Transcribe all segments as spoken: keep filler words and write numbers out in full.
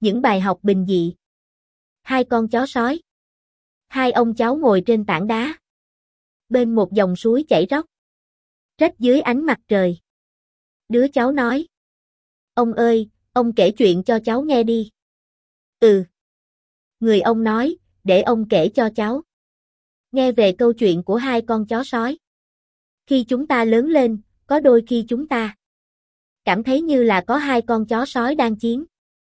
Những bài học bình dị. Hai con chó sói. Hai ông cháu ngồi trên tảng đá. Bên một dòng suối chảy róc. Rách dưới ánh mặt trời. Đứa cháu nói. Ông ơi, ông kể chuyện cho cháu nghe đi. Ừ. Người ông nói, để ông kể cho cháu. Nghe về câu chuyện của hai con chó sói. Khi chúng ta lớn lên, có đôi khi chúng ta cảm thấy như là có hai con chó sói đang chiến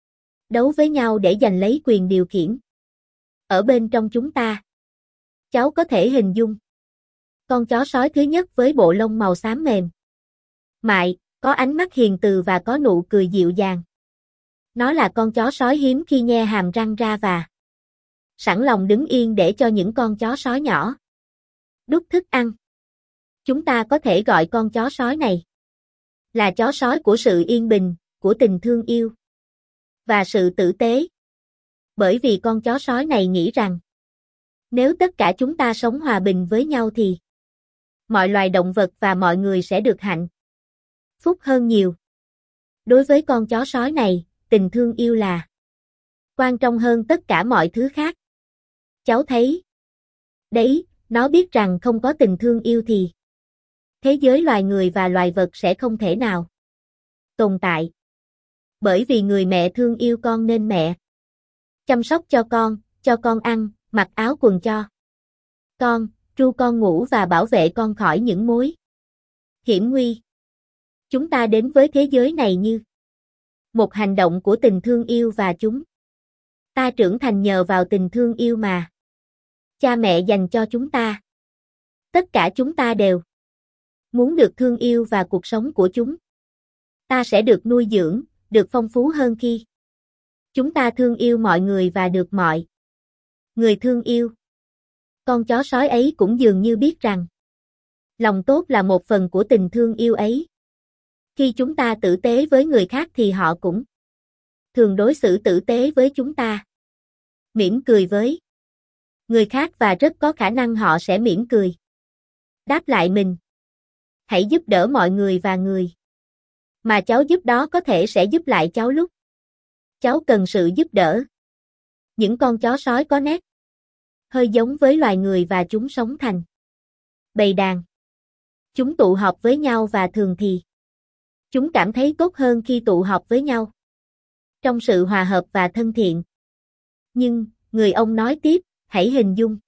đấu với nhau để giành lấy quyền điều khiển. Ở bên trong chúng ta, cháu có thể hình dung con chó sói thứ nhất với bộ lông màu xám mềm mại, có ánh mắt hiền từ và có nụ cười dịu dàng. Nó là con chó sói hiếm khi nhe hàm răng ra và sẵn lòng đứng yên để cho những con chó sói nhỏ đút thức ăn. Chúng ta có thể gọi con chó sói này là chó sói của sự yên bình, của tình thương yêu và sự tử tế. Bởi vì con chó sói này nghĩ rằng nếu tất cả chúng ta sống hòa bình với nhau thì mọi loài động vật và mọi người sẽ được hạnh phúc hơn nhiều. Đối với con chó sói này, tình thương yêu là quan trọng hơn tất cả mọi thứ khác. Cháu thấy đấy, nó biết rằng không có tình thương yêu thì thế giới loài người và loài vật sẽ không thể nào tồn tại. Bởi vì người mẹ thương yêu con nên mẹ chăm sóc cho con, cho con ăn, mặc áo quần cho con, ru con ngủ và bảo vệ con khỏi những mối hiểm nguy. Chúng ta đến với thế giới này như một hành động của tình thương yêu và chúng ta trưởng thành nhờ vào tình thương yêu mà cha mẹ dành cho chúng ta. Tất cả chúng ta đều muốn được thương yêu và cuộc sống của chúng ta sẽ được nuôi dưỡng, được phong phú hơn khi chúng ta thương yêu mọi người và được mọi người thương yêu. Con chó sói ấy cũng dường như biết rằng lòng tốt là một phần của tình thương yêu ấy. Khi chúng ta tử tế với người khác thì họ cũng thường đối xử tử tế với chúng ta. Mỉm cười với người khác và rất có khả năng họ sẽ mỉm cười đáp lại mình. Hãy giúp đỡ mọi người và người mà cháu giúp đó có thể sẽ giúp lại cháu lúc cháu cần sự giúp đỡ. Những con chó sói có nét hơi giống với loài người và chúng sống thành bầy đàn. Chúng tụ họp với nhau và thường thì chúng cảm thấy tốt hơn khi tụ họp với nhau trong sự hòa hợp và thân thiện. Nhưng, người ông nói tiếp, hãy hình dung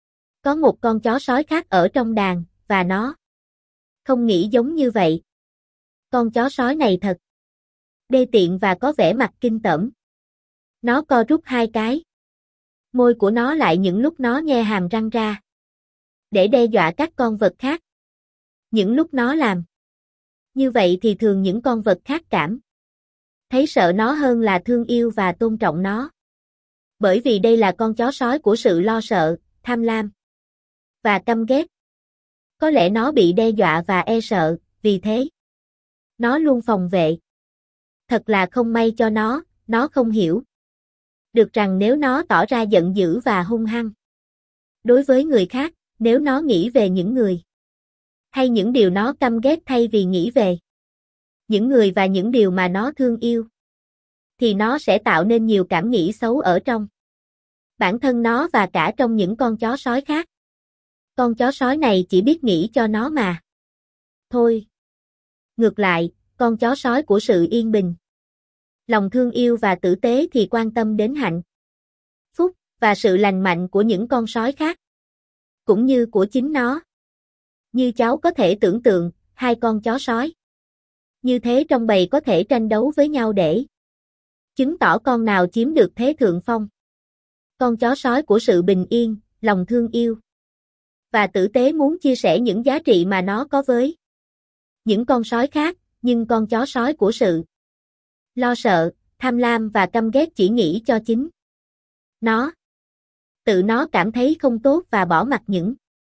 có một con chó sói khác ở trong đàn, và nó không nghĩ giống như vậy. Con chó sói này thật đê tiện và có vẻ mặt kinh tởm. Nó co rút hai cái môi của nó lại những lúc nó nhe hàm răng ra để đe dọa các con vật khác. Những lúc nó làm như vậy thì thường những con vật khác cảm thấy sợ nó hơn là thương yêu và tôn trọng nó. Bởi vì đây là con chó sói của sự lo sợ, tham lam và căm ghét. Có lẽ nó bị đe dọa và e sợ, vì thế nó luôn phòng vệ. Thật là không may cho nó, nó không hiểu được rằng nếu nó tỏ ra giận dữ và hung hăng đối với người khác, nếu nó nghĩ về những người hay những điều nó căm ghét thay vì nghĩ về những người và những điều mà nó thương yêu, thì nó sẽ tạo nên nhiều cảm nghĩ xấu ở trong bản thân nó và cả trong những con chó sói khác. Con chó sói này chỉ biết nghĩ cho nó mà thôi. Ngược lại, con chó sói của sự yên bình, lòng thương yêu và tử tế thì quan tâm đến hạnh phúc và sự lành mạnh của những con sói khác, cũng như của chính nó. Như cháu có thể tưởng tượng, hai con chó sói như thế trong bầy có thể tranh đấu với nhau để chứng tỏ con nào chiếm được thế thượng phong. Con chó sói của sự bình yên, lòng thương yêu và tử tế muốn chia sẻ những giá trị mà nó có với những con sói khác, nhưng con chó sói của sự lo sợ, tham lam và căm ghét chỉ nghĩ cho chính nó. Tự nó cảm thấy không tốt và bỏ mặc những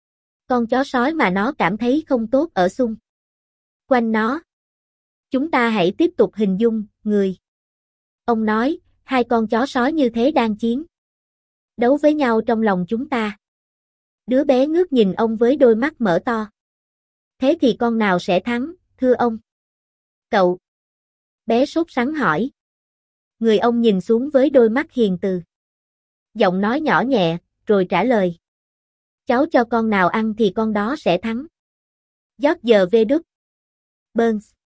con chó sói mà nó cảm thấy không tốt ở xung quanh nó. Chúng ta hãy tiếp tục hình dung, người ông nói, hai con chó sói như thế đang chiến đấu với nhau trong lòng chúng ta. Đứa bé ngước nhìn ông với đôi mắt mở to. Thế thì con nào sẽ thắng, thưa ông? Cậu bé sốt sắng hỏi. Người ông nhìn xuống với đôi mắt hiền từ. Giọng nói nhỏ nhẹ, rồi trả lời. Cháu cho con nào ăn thì con đó sẽ thắng. George W. Burns